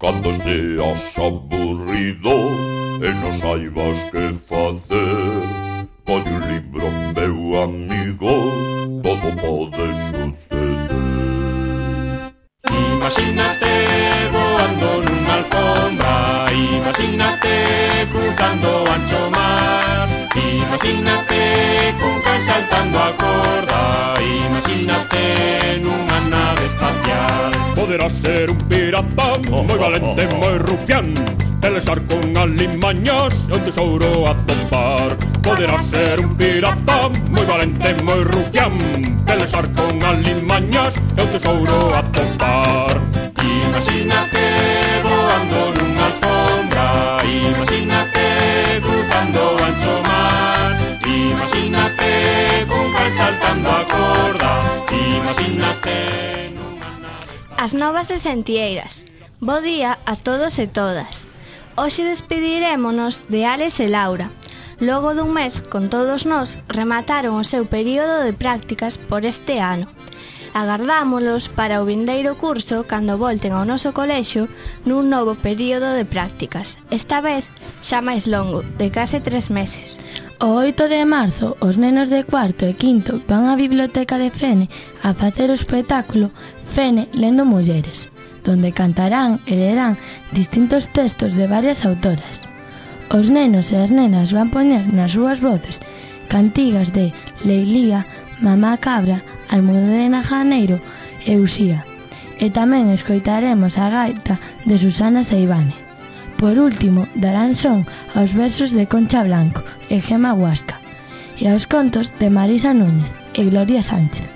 Cando seas aburrido e non saibas que facer, colle un libro, meu amigo, todo pode suceder. Imagínate voando nunha alfombra, imagínate cruzando o ancho mar, imagínate cun can saltando a corda, imagínate nunha nave espacial. Poderás ser un pirata moi valente, moi rufián, pelexar con alimañas e un tesouro a topar. Poderás ser un pirata moi valente, moi rufián, pelexar con alimañas e un tesouro a topar. Imagínate voando nunha alfombra, imagínate cruzando o ancho mar, imagínate cun can saltando a corda, imagínate nunha nave. As novas de Centieiras. Bo día a todos e todas. Hoxe despedirémonos de Alex e Laura. Logo dun mes, con todos nós, remataron o seu período de prácticas por este ano. Agardámolos para o vindeiro curso cando volten ao noso colexio nun novo período de prácticas, esta vez xa máis longo, de case 3 meses. O 8 de marzo, os nenos de cuarto e quinto van á biblioteca de Fene a facer o espectáculo Fene lendo mulleres, donde cantarán e lerán distintos textos de varias autoras. Os nenos e as nenas van poñer nas súas voces cantigas de Leilía, Mamá Cabra, Almudena Janeiro e Uxía. E tamén escoitaremos a gaita de Susana Seivane. Por último, darán son aos versos de Concha Blanco e Gema Huasca e aos contos de Marisa Núñez e Gloria Sánchez.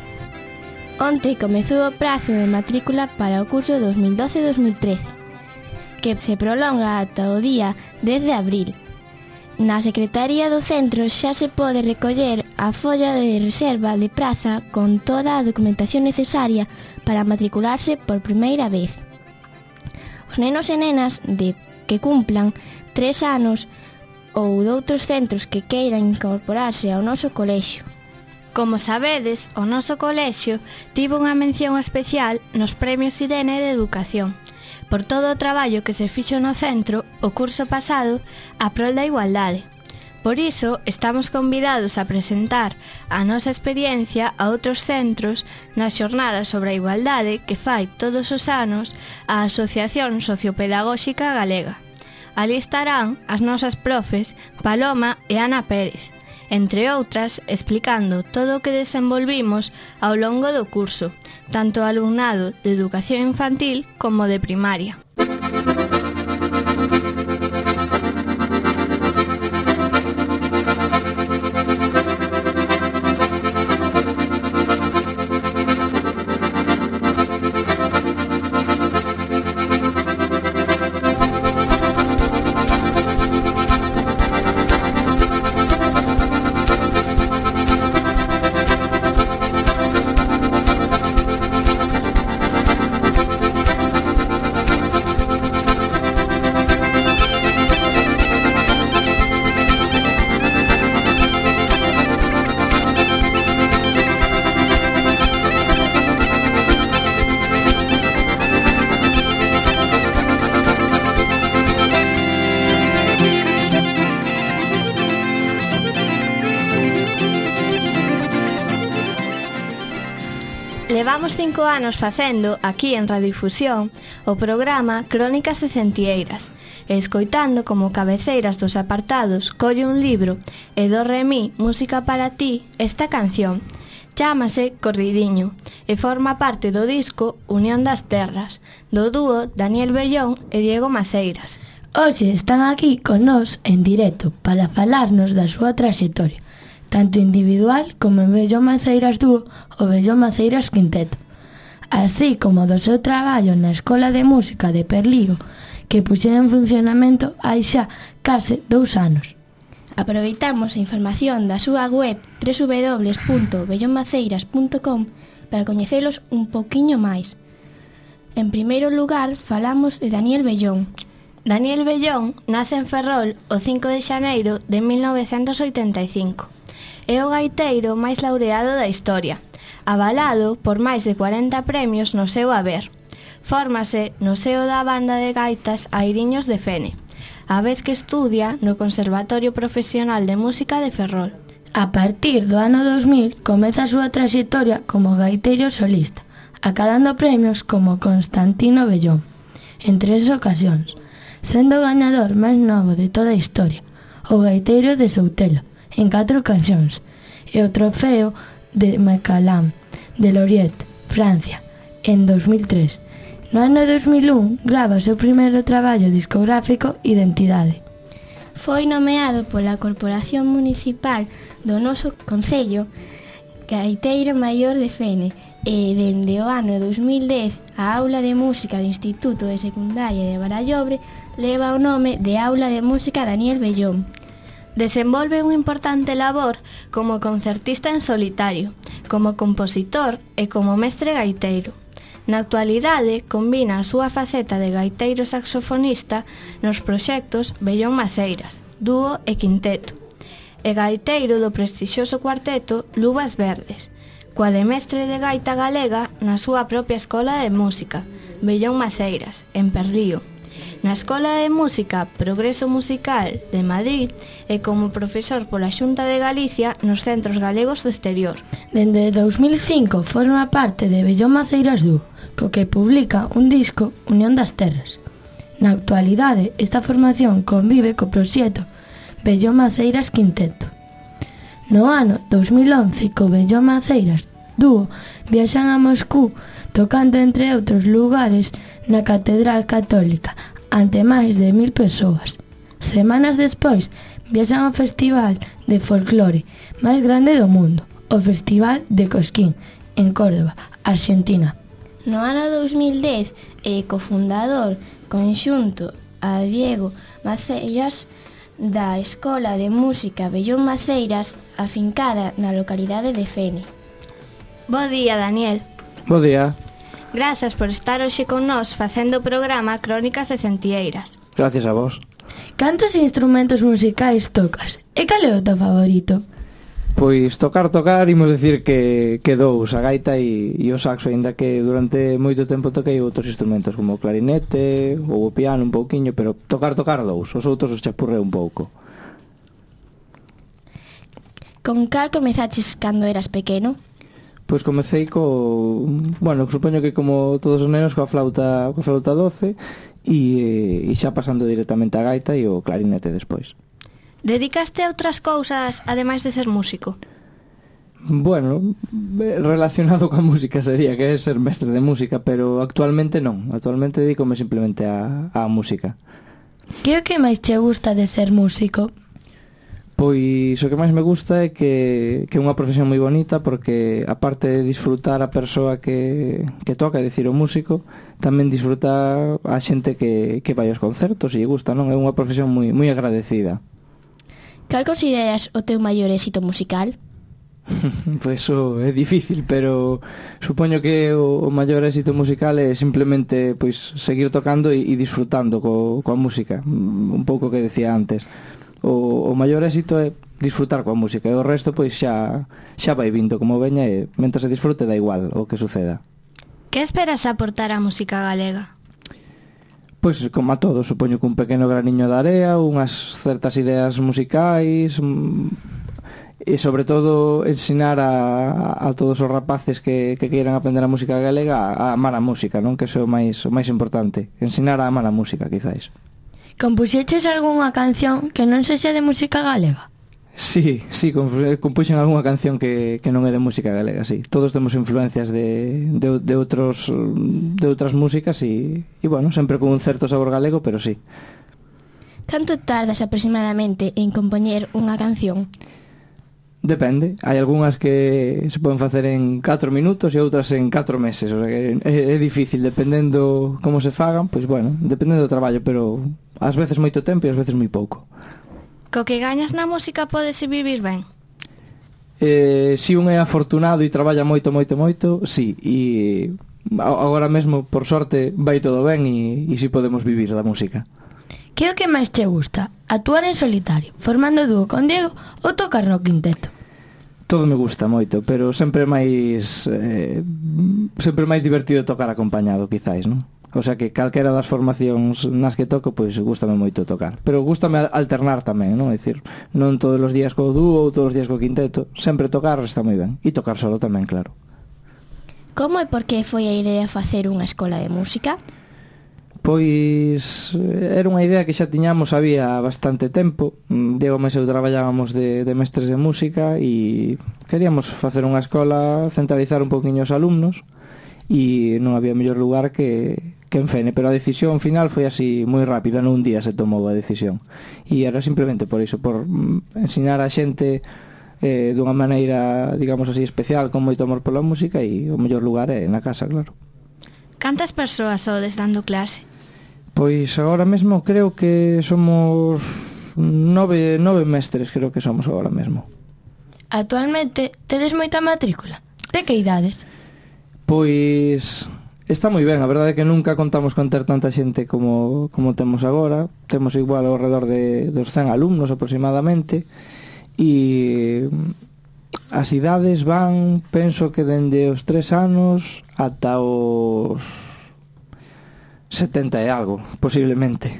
Onte comezou o prazo de matrícula para o curso 2012-2013, que se prolonga ata o día 10 de abril. Na Secretaría do Centro xa se pode recoller a folla de reserva de praza con toda a documentación necesaria para matricularse por primeira vez. Os nenos e nenas que cumplan 3 anos ou doutros centros que queiran incorporarse ao noso colexio. Como sabedes, o noso colexio tivo unha mención especial nos Premios Irene de Educación por todo o traballo que se fixo no centro o curso pasado a prol da igualdade. Por iso, estamos convidados a presentar a nosa experiencia a outros centros nas xornadas sobre a igualdade que fai todos os anos a Asociación Sociopedagóxica Galega. Ali estarán as nosas profes Paloma e Ana Pérez, entre outras, explicando todo o que desenvolvimos ao longo do curso, tanto ao alumnado de educación infantil como de primaria. Levamos 5 anos facendo, aquí en Radiodifusión, o programa Crónicas de Centieiras, e escoitando como cabeceiras dos apartados Colle un libro e Do Re Mi, Música para ti, esta canción. Chámase Corridiño e forma parte do disco Unión das Terras, do dúo Daniel Bellón e Diego Maceiras. Hoxe están aquí con nós en directo para falarnos da súa traxectoria, tanto individual como en Bellón Maceiras Dúo ou Bellón Maceiras Quinteto, así como do seu traballo na Escola de Música de Perlío, que puxeron en funcionamento hai xa case 2 anos. Aproveitamos a información da súa web www.bellonmaceiras.com para coñecelos un pouquiño máis. En primeiro lugar, falamos de Daniel Bellón. Daniel Bellón nace en Ferrol o 5 de xaneiro de 1985. É o gaiteiro máis laureado da historia, avalado por máis de 40 premios no seu haber. Fórmase no seo da banda de gaitas Airiños de Fene, a vez que estudia no Conservatorio Profesional de Música de Ferrol. A partir do ano 2000 comeza a súa traxectoria como gaiteiro solista, acadando premios como Constantino Bellón en 3 ocasións, sendo o gañador máis novo de toda a historia, o gaiteiro de Soutelo, en 4 ocasións, e o trofeo de Macallan de Loriot, Francia, en 2003. No ano 2001 grava o seu primeiro traballo discográfico Identidade. Foi nomeado pola Corporación Municipal do noso concello gaiteiro maior de Fene e dende o ano 2010 a Aula de Música do Instituto de Secundaria de Barallobre leva o nome de Aula de Música Daniel Bellón. Desenvolve unha importante labor como concertista en solitario, como compositor e como mestre gaiteiro. Na actualidade, combina a súa faceta de gaiteiro saxofonista nos proxectos Bellón Maceiras, dúo e quinteto, e gaiteiro do prestixioso cuarteto Luvas Verdes, coa de mestre de gaita galega na súa propia escola de música, Bellón Maceiras, en Perlío, na Escola de Música Progreso Musical de Madrid e como profesor pola Xunta de Galicia nos Centros Galegos do Exterior. Dende 2005 forma parte de Bellón Maceiras Dúo, co que publica un disco Unión das Terras. Na actualidade, esta formación convive co proxecto Bellón Maceiras Quinteto. No ano 2011, co Bellón Maceiras Dúo, viaxan a Moscú, tocando entre outros lugares na Catedral Católica, ante máis de 1000 persoas. Semanas despois, viaxan ao Festival de Folclore máis grande do mundo, o Festival de Cosquín, en Córdoba, Argentina. No ano 2010 é cofundador conxunto a Diego Maceiras da Escola de Música Bellón Maceiras, afincada na localidade de Fene. Bo día, Daniel. Bo día. Grazas por estar hoxe con nós facendo o programa Crónicas de Centieiras. Gracias a vos. Cantos instrumentos musicais tocas? E cal é o teu favorito? Pois tocar, imos decir que dous, a gaita e o saxo, aínda que durante moito tempo toquei outros instrumentos como o clarinete ou o piano un pouquiño, pero tocar dous, os outros os chapurrei un pouco. Con cal comezaches cando eras pequeno? Pois comecei supoño que como todos os nenos coa flauta doce e xa pasando directamente a gaita e o clarinete despois. Dedicaste a outras cousas ademais de ser músico? Bueno, relacionado coa música sería que é ser mestre de música, pero actualmente non. Actualmente dedícome simplemente á música. Que é o que máis che gusta de ser músico? Pois o que máis me gusta é que é unha profesión moi bonita, porque aparte de disfrutar a persoa que toca, é dicir, o músico, tamén disfruta a xente que vai aos concertos e gusta, non? É unha profesión moi agradecida. Cal consideras o teu maior éxito musical? Pois é difícil, pero supoño que o maior éxito musical é simplemente pois seguir tocando e disfrutando coa música, un pouco que decía antes. O maior éxito é disfrutar coa música e o resto pois xa vai vindo como veña e mentre se disfrute da igual o que suceda. Que esperas aportar á música galega? Pois como a todo, supoño que un pequeno graniño de area, unhas certas ideas musicais e sobre todo ensinar a todos os rapaces que queiran aprender a música galega a amar a música, non? Que iso é o máis importante, ensinar a amar a música, quizáis. Compuxeches algunha canción que non sexa de música galega? Sí, compuxen algunha canción que non é de música galega, sí. Todos temos influencias de outras músicas e bueno, sempre con un certo sabor galego, pero sí. Canto tardas aproximadamente en compoñer unha canción? Depende, hai algunhas que se poden facer en 4 minutos e outras en 4 meses, o sea que é difícil, dependendo como se fagan, pois bueno, dependendo do traballo, pero ás veces moito tempo e ás veces moi pouco. Co que gañas na música podes vivir ben? Si un é afortunado e traballa moito, sí, e agora mesmo, por sorte, vai todo ben e si podemos vivir da música. Que é o que máis te gusta? Actuar en solitario, formando dúo con Diego ou tocar no quinteto? Todo me gusta moito, pero sempre máis divertido tocar acompañado, quizáis, non? O sea que calquera das formacións nas que toco, pois gústame moito tocar. Pero gústame alternar tamén, non? É dicir, non todos os días co dúo ou todos os días co quinteto. Sempre tocar está moi ben. E tocar solo tamén, claro. Como e por que foi a idea facer unha escola de música? Pois era unha idea que xa tiñamos había bastante tempo. Diego e eu traballábamos de mestres de música e queríamos facer unha escola, centralizar un poquinho os alumnos, e non había mellor lugar que en Fene, pero a decisión final foi así moi rápida, nun día se tomou a decisión, e era simplemente por iso, por ensinar a xente dunha maneira, digamos así, especial, con moito amor pola música, e o mellor lugar é na casa, claro. Cantas persoas sodes dando clase? Pois agora mesmo creo que somos nove mestres, creo que somos agora mesmo. Actualmente tedes moita matrícula? De que idades? Pois está moi ben, a verdade é que nunca contamos con ter tanta xente como temos agora. Temos igual ao redor dos 100 alumnos aproximadamente, e as idades van, penso que dende os 3 anos ata os 70 e algo, posiblemente.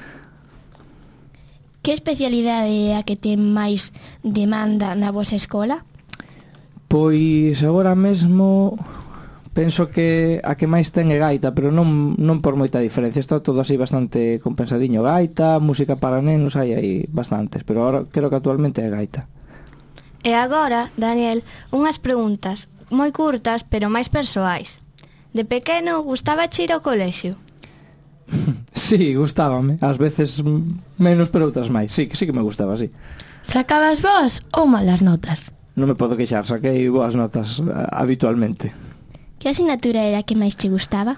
Que especialidade é a que ten máis demanda na vosa escola? Pois agora mesmo penso que a que máis ten é gaita, pero non por moita diferencia. Está todo así bastante compensadiño. Gaita, música para nenos, hai bastantes, pero ahora creo que actualmente é gaita. E agora, Daniel, unhas preguntas moi curtas, pero máis persoais. De pequeno, gustaba ir ao colexio? Sí, gustábame. Ás veces menos, pero outras máis. Sí que me gustaba, sí. Sacabas boas ou malas notas? Non me podo queixar, saquei boas notas habitualmente. Que asignatura era a que máis che gustaba?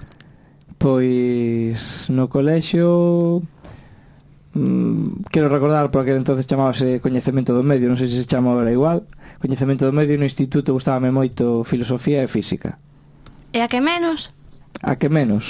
Pois no colexio quero recordar, porque entonces chamábase Coñecemento do Medio, non sei se chama agora igual. Coñecemento do Medio, no instituto gustábame moito filosofía e física. E a que menos? A que menos?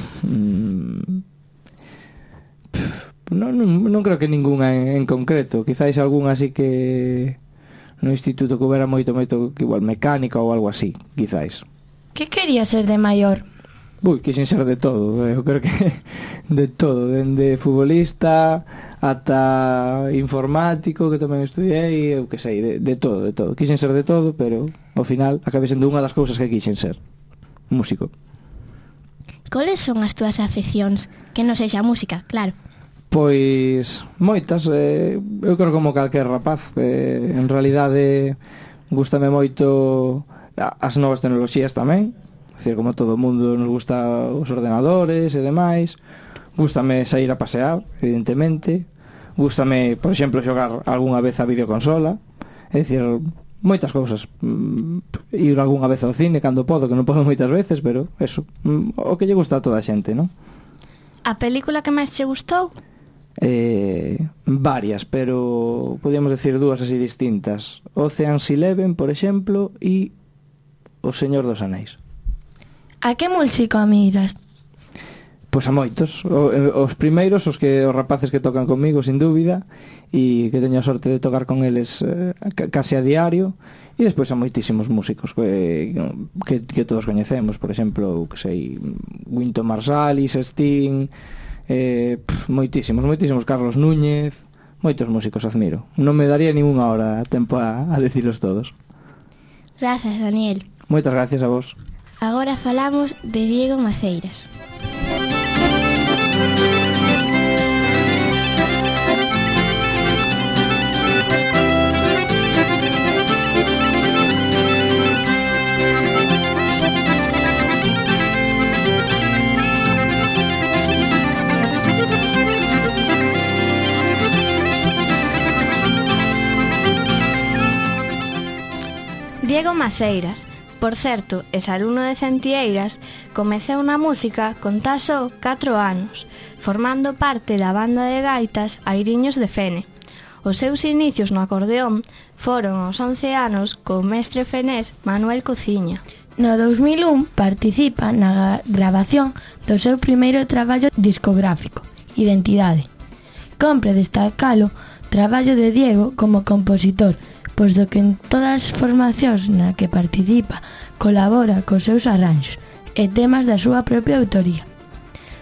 Non creo que ninguna en concreto. Quizáis algunha así que no instituto que houbera moito que igual mecánica ou algo así, quizáis. Que quería ser de maior? Quixen ser de todo, eu creo que de todo, dende futbolista ata informático, que tamén estudiei, eu que sei, de todo. Quixen ser de todo, pero ao final acabei sendo unha das cousas que quixen ser, músico. Coles son as túas afeccións, que non sexa música, claro? Pois moitas, eu creo como calquer rapaz, en realidade gústame moito as novas tecnoloxías tamén, é dicir, como todo o mundo nos gusta os ordenadores e demais. Gústame sair a pasear, evidentemente. Gústame, por exemplo, xogar algunha vez a videoconsola, é dicir, moitas cousas. Ir algunha vez ao cine cando podo, que non podo moitas veces, pero eso, o que lle gusta a toda a xente, non? A película que máis che gustou? Varias, pero podíamos decir dúas así distintas. Ocean's 11, por exemplo, e O Señor dos Anéis. A que músico miras? Pois a moitos. Os primeiros, os rapaces que tocan comigo, sin dúbida, e que teño a sorte de tocar con eles case a diario. E despois a moitísimos músicos que todos coñecemos. Por exemplo, que sei, Wynton Marsalis, Sting, moitísimos, Carlos Núñez, moitos músicos admiro. Non me daría ninguna hora tempo a decilos todos. Grazas, Daniel. Moitas gracias a vos. Agora falamos de Diego Maceiras. Diego Maceiras, por certo, exalumno de Centieiras, comeceu na música con tan só 4 anos, formando parte da banda de gaitas Airiños de Fene. Os seus inicios no acordeón foron aos 11 anos co mestre fenés Manuel Cociña. No 2001 participa na grabación do seu primeiro traballo discográfico, Identidade. Compre destacalo traballo de Diego como compositor, pois do que en todas as formacións na que participa colabora cos seus arranxos e temas da súa propia autoría.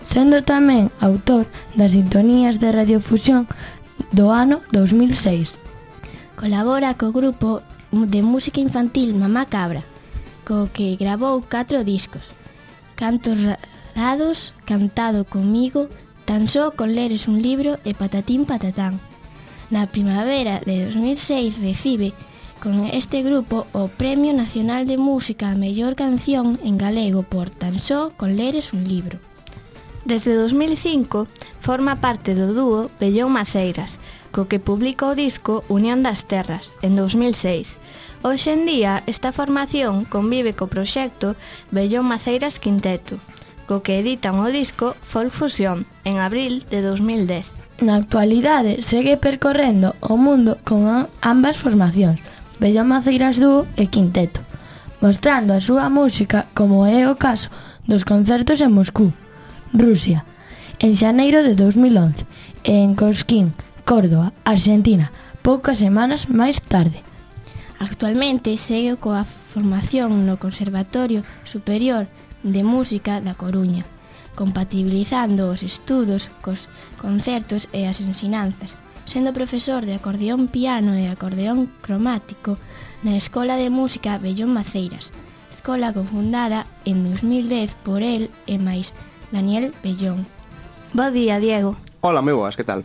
sendo tamén autor das sintonías de radiofusión do ano 2006. Colabora co grupo de música infantil Mamá Cabra, co que gravou 4 discos: Cantos Dados, Cantado Comigo, Tan só con leres un libro e Patatín Patatán. Na primavera de 2006 recibe con este grupo o Premio Nacional de Música a Mellor Canción en Galego por Tan só con leres un libro. Desde 2005 forma parte do dúo Bellón Maceiras, co que publica o disco Unión das Terras, en 2006. Hoxe en día, esta formación convive co proxecto Bellón Maceiras Quinteto, co que editan o disco Folk Fusión, en abril de 2010. Na actualidade segue percorrendo o mundo con ambas formacións, Bellón Maceiras Dúo e Quinteto, mostrando a súa música como é o caso dos concertos en Moscú, Rusia, en xaneiro de 2011 e en Cosquín, Córdoba, Argentina, poucas semanas máis tarde. Actualmente segue coa formación no Conservatorio Superior de Música da Coruña, compatibilizando os estudos cos concertos e as ensinanzas, sendo profesor de acordeón piano e acordeón cromático na Escola de Música Bellón Maceiras, escola cofundada en 2010 por el e máis Daniel Bellón. Bo día, Diego. Hola, moi boas, que tal?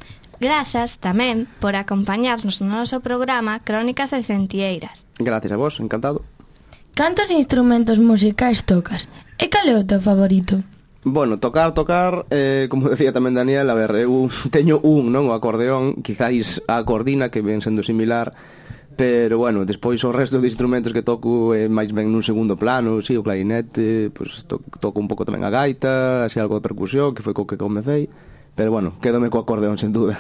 Grazas tamén por acompañarnos no noso programa Crónicas de Sentieiras. Gracias a vos, encantado. Cantos instrumentos musicais tocas? E cal é o teu favorito? Bueno, tocar, como decía tamén Daniel, a ver, eu teño non? O acordeón, quizáis a acordina, que ven sendo similar, pero bueno, despois o resto de instrumentos que toco é máis ben nun segundo plano, si, o clarinete, pues, toco un pouco tamén a gaita, así algo de percusión, que foi co que comecei, pero bueno, quédome co acordeón, sen duda.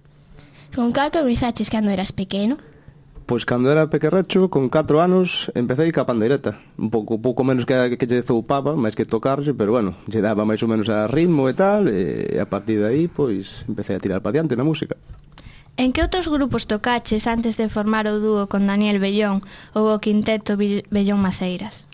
Con cal comezaches cando eras pequeno? Pois cando era pequerrecho, con 4 anos, empecé ca pandeireta. Un pouco menos que lle zoupaba, máis que tocarse, pero bueno, lle daba máis ou menos a ritmo e tal, e a partir de aí, pois, empecé a tirar pa diante na música. En que outros grupos tocaches antes de formar o dúo con Daniel Bellón ou o quinteto Bellón Maceiras?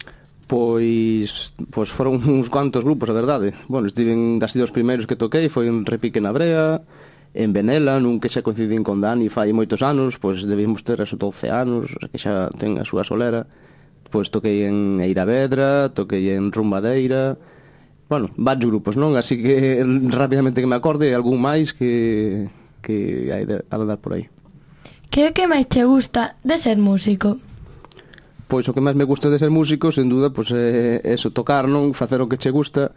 Pois foron uns cuantos grupos, a verdade. Bueno, estiven casi dos primeiros que toquei, foi en Repique na Brea, en Benela, nun que xa coincidín con Dani fai moitos anos, pois debíamos ter esos 12 anos, o sea, que xa ten a súa solera. Pois toquei en Eiravedra, toquei en Rumbadeira, bueno, varios grupos, non? Así que rapidamente que me acorde, algún máis que hai de dar por aí. Que é o que máis che gusta de ser músico? Pois o que máis me gusta de ser músico, sen duda, pois é eso, tocar, non? Facer o que che gusta,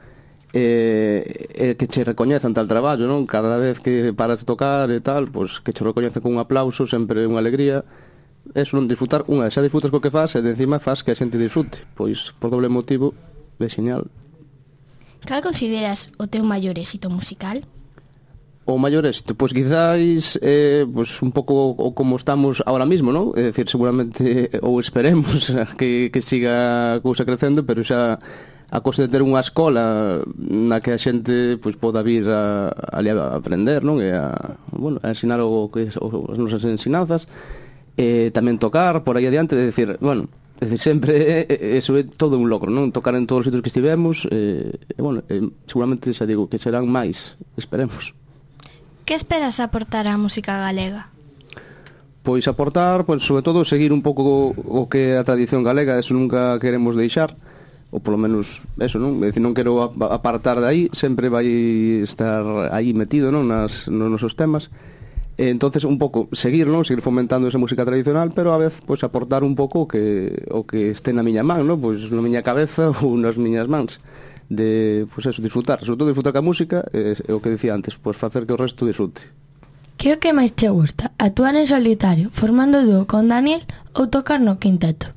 que che recoñezan tal traballo, non? Cada vez que paras de tocar e tal, pois que che recoñecen con un aplauso, sempre unha alegría. Eso, non disfrutar, xa disfrutas co que faz e de encima faz que a xente disfrute. Pois, por doble motivo, é genial. Cal consideras o teu maior éxito musical? O maior éxito, pois quizáis pois un pouco o como estamos ahora mismo, non? É dicir, seguramente ou esperemos que siga a cousa crecendo, pero xa a cousa de ter unha escola na que a xente pois poda vir ali a aprender, non? E a ensinar o que as nosas ensinanzas, e tamén tocar por aí adiante, é dicir, bueno, sempre eso é todo un logro, non? Tocar en todos os sitios que estivemos, seguramente xa digo que serán máis, esperemos. Que esperas aportar á música galega? Pois aportar, pois sobre todo seguir un pouco o que é a tradición galega, eso nunca queremos deixar, ou polo menos eso, non? É dicir, non quero apartar de aí, sempre vai estar aí metido, non? Nos nosos temas. Entonces un pouco seguir, non? Seguir fomentando esa música tradicional, pero a vez pois aportar un pouco o que este na miña man, non? Pois na miña cabeza ou nas miñas mans. De, pois eso, disfrutar, sobre todo disfrutar ca música, é o que dicía antes, pois facer que o resto disfrute. Que é o que máis te gusta? Actuar en solitario, formando dúo con Daniel ou tocar no quinteto?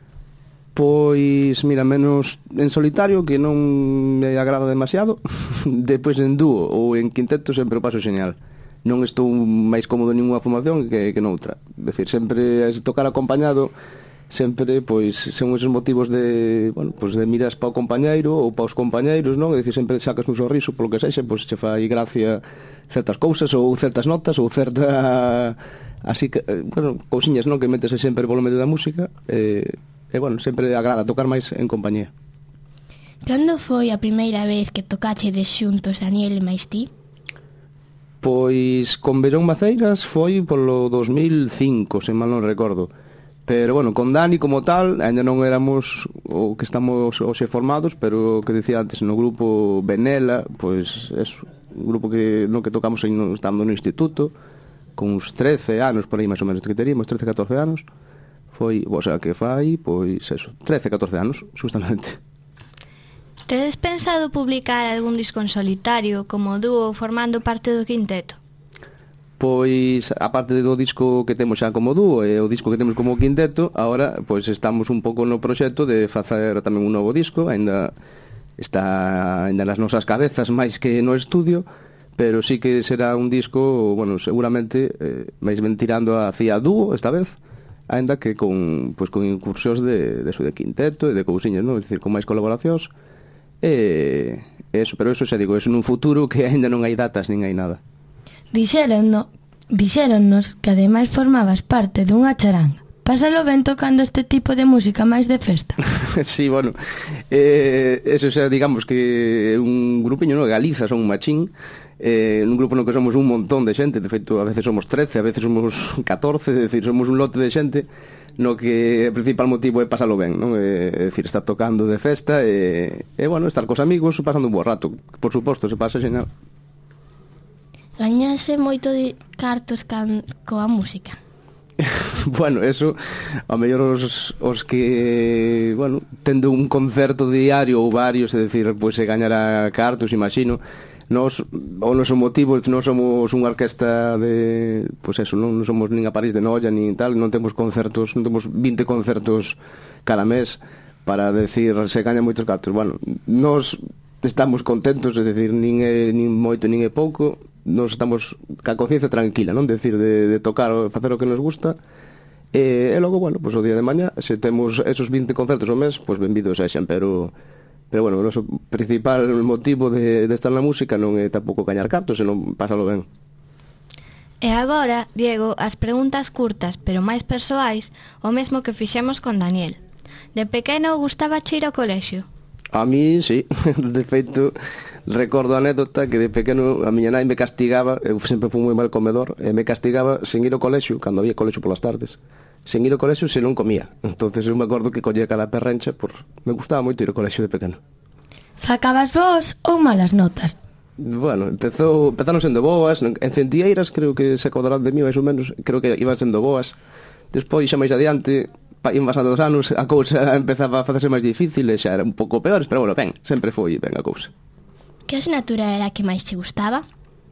Pois, mira, menos en solitario, que non me agrada demasiado. Depois en dúo ou en quinteto sempre o paso xeñal. Non estou máis cómodo en ninguna formación que noutra. É dicir, sempre tocar acompañado, sempre, pois, son esos motivos de, bueno, pois de miras para o compañeiro ou para os compañeiros, non? É dicir, sempre sacas un sorriso polo que sexa, pois che fai gracia certas cousas ou certas notas ou certa, así que, bueno, cousiñas, non? Que metese sempre polo medio da música, e bueno, sempre agrada tocar máis en compañía. Cando foi a primeira vez que tocachedes xuntos Daniel e máis ti? Pois con Verón Maceiras foi polo 2005, se mal non recordo. Pero, bueno, con Dani como tal, ainda non éramos o que estamos hoxe formados, pero o que dicía antes, no grupo Benela, pois é un grupo que no que tocamos estando no instituto, con uns 13 anos, por aí máis ou menos, que teríamos 13, 14 anos, foi, o sea, que fai, pois, eso, 13, 14 anos, justamente. Tedes pensado publicar algún disco en solitario, como dúo, formando parte do quinteto? Pois, a parte do disco que temos xa como dúo e o disco que temos como quinteto, agora, pois, estamos un pouco no proxecto de facer tamén un novo disco, ainda está nas nosas cabezas máis que no estudio, pero sí que será un disco, bueno, seguramente máis ben tirando hacia dúo esta vez, ainda que con incursións de quinteto e de cousiñas, non? É dicir, con máis colaboracións eso, pero eso xa digo, eso nun futuro que aínda non hai datas nin hai nada. Dixéronnos que ademais formabas parte dunha charanga. Pásalo ben tocando este tipo de música máis de festa. Sí, bueno, eso xa digamos que un grupiño, no? Galiza son un machín, un grupo no que somos un montón de xente, de feito a veces somos 13, a veces somos 14, é dicir, somos un lote de xente no que o principal motivo é pasalo ben, non? É dicir, estar tocando de festa e bueno, estar cos amigos pasando un bo rato, por suposto, se pasa xenal. Gañase moito de cartos coa música? Bueno, eso, a mellor os que, bueno, tendo un concerto diario ou varios, é dicir, pois se gañará cartos, imagino. Nos, o noso motivo, non somos unha orquesta de, pois eso, non somos nin a París de Noia, nin tal, non temos concertos, non temos 20 concertos cada mes para decir se gaña moitos cartos. Bueno, nos estamos contentos, é dicir, nin moito nin é pouco. Nos estamos ca conciencia tranquila, non? Decir, de tocar, facer o que nos gusta e logo, bueno, pues o día de mañá se temos esos 20 concertos ao mes, pues benvidos sexan, pero bueno, o noso principal motivo de estar na música non é tampouco gañar cartos, senón pasalo ben. E agora, Diego, as preguntas curtas, pero máis persoais, o mesmo que fixemos con Daniel. De pequeno gustaba ir ao colexio? A mí, sí. De feito, recordo a anécdota que de pequeno a miña nai me castigaba, eu sempre fui moi mal comedor, e me castigaba sen ir ao colexio, cando había colexio polas tardes, sen ir ao colexio se non comía. Entonces eu me acordo que collía cada perrencha, me gustaba moito ir ao colexio de pequeno. Sacabas boas ou malas notas? Bueno, empezaron sendo boas, en Centieiras creo que se acordarán de mí máis ou menos, creo que iban sendo boas. Despois, xa máis adiante, iban pasando os anos, a cousa empezaba a facerse máis difícil e xa era un pouco peores, pero bueno, ben, sempre foi ben a cousa. Que asignatura era a que máis te gustaba?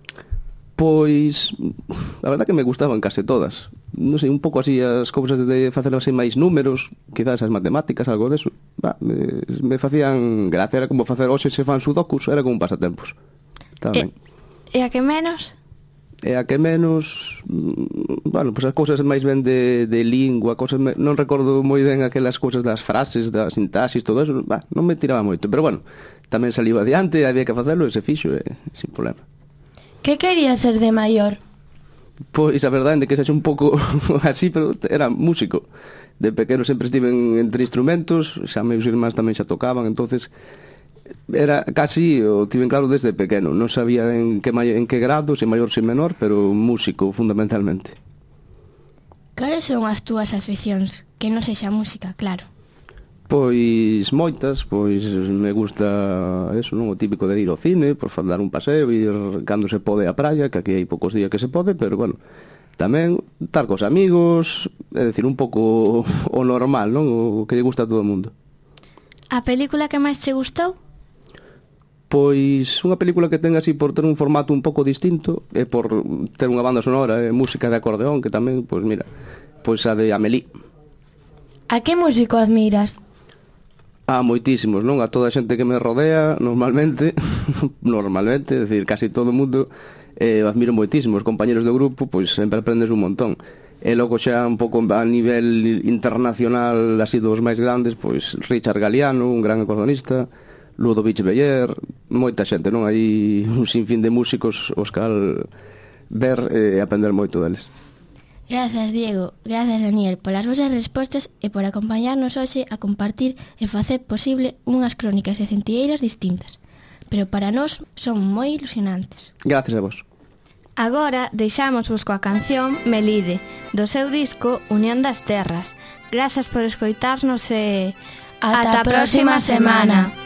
Pois, a verdad que me gustaban case todas. Non sei, un pouco así as cousas de facer así máis números, quizás as matemáticas, algo deso. Me facían gracia, era como facer hoxe se fan sudokus, era como un pasatempos. E a que menos? E a que menos, bueno, pois as cousas máis ben de lingua, cousas non recordo moi ben aquelas cousas das frases, da sintaxis, todo eso, non me tiraba moito, pero bueno, tamén saliu adiante, había que facelo e se fixo, sin problema. Que quería ser de maior? Pois a verdade é que sexe un pouco así, pero era músico. De pequeno sempre estive entre instrumentos, xa meus irmáns tamén xa tocaban, entonces era casi o tiven claro desde pequeno. Non sabía en que grado, se maior, se menor, pero músico fundamentalmente. Cales son as túas aficións? Que non sexa música, claro. Pois moitas, pois me gusta eso, non, o típico de ir ao cine, por dar un paseo, ir cando se pode á praia, que aquí hai poucos días que se pode, pero bueno, tamén estar cos amigos, é dicir, un pouco o normal, non? O que lle gusta a todo o mundo. A película que máis che gustou? Pois unha película que ten así por ter un formato un pouco distinto e por ter unha banda sonora e música de acordeón, que tamén, pois mira, pois a de Amélie. A que músico admiras? A moitísimos, non? A toda a xente que me rodea, normalmente, é dicir, casi todo o mundo, admiro moitísimo. Os compañeros do grupo, pois sempre aprendes un montón. E logo xa un pouco a nivel internacional, así dos máis grandes, pois Richard Galliano, un gran acordeonista, Ludovic Beyer, moita xente, non? Hai un sinfín de músicos os cal ver e aprender moito deles. Grazas, Diego, grazas, Daniel, polas vosas respostas e por acompañarnos hoxe a compartir e facer posible unhas crónicas de centelleiras distintas. Pero para nós son moi ilusionantes. Gracias a vos. Agora deixámosvos coa canción Melide, do seu disco Unión das Terras. Grazas por escoitarnos e... Ata a próxima semana.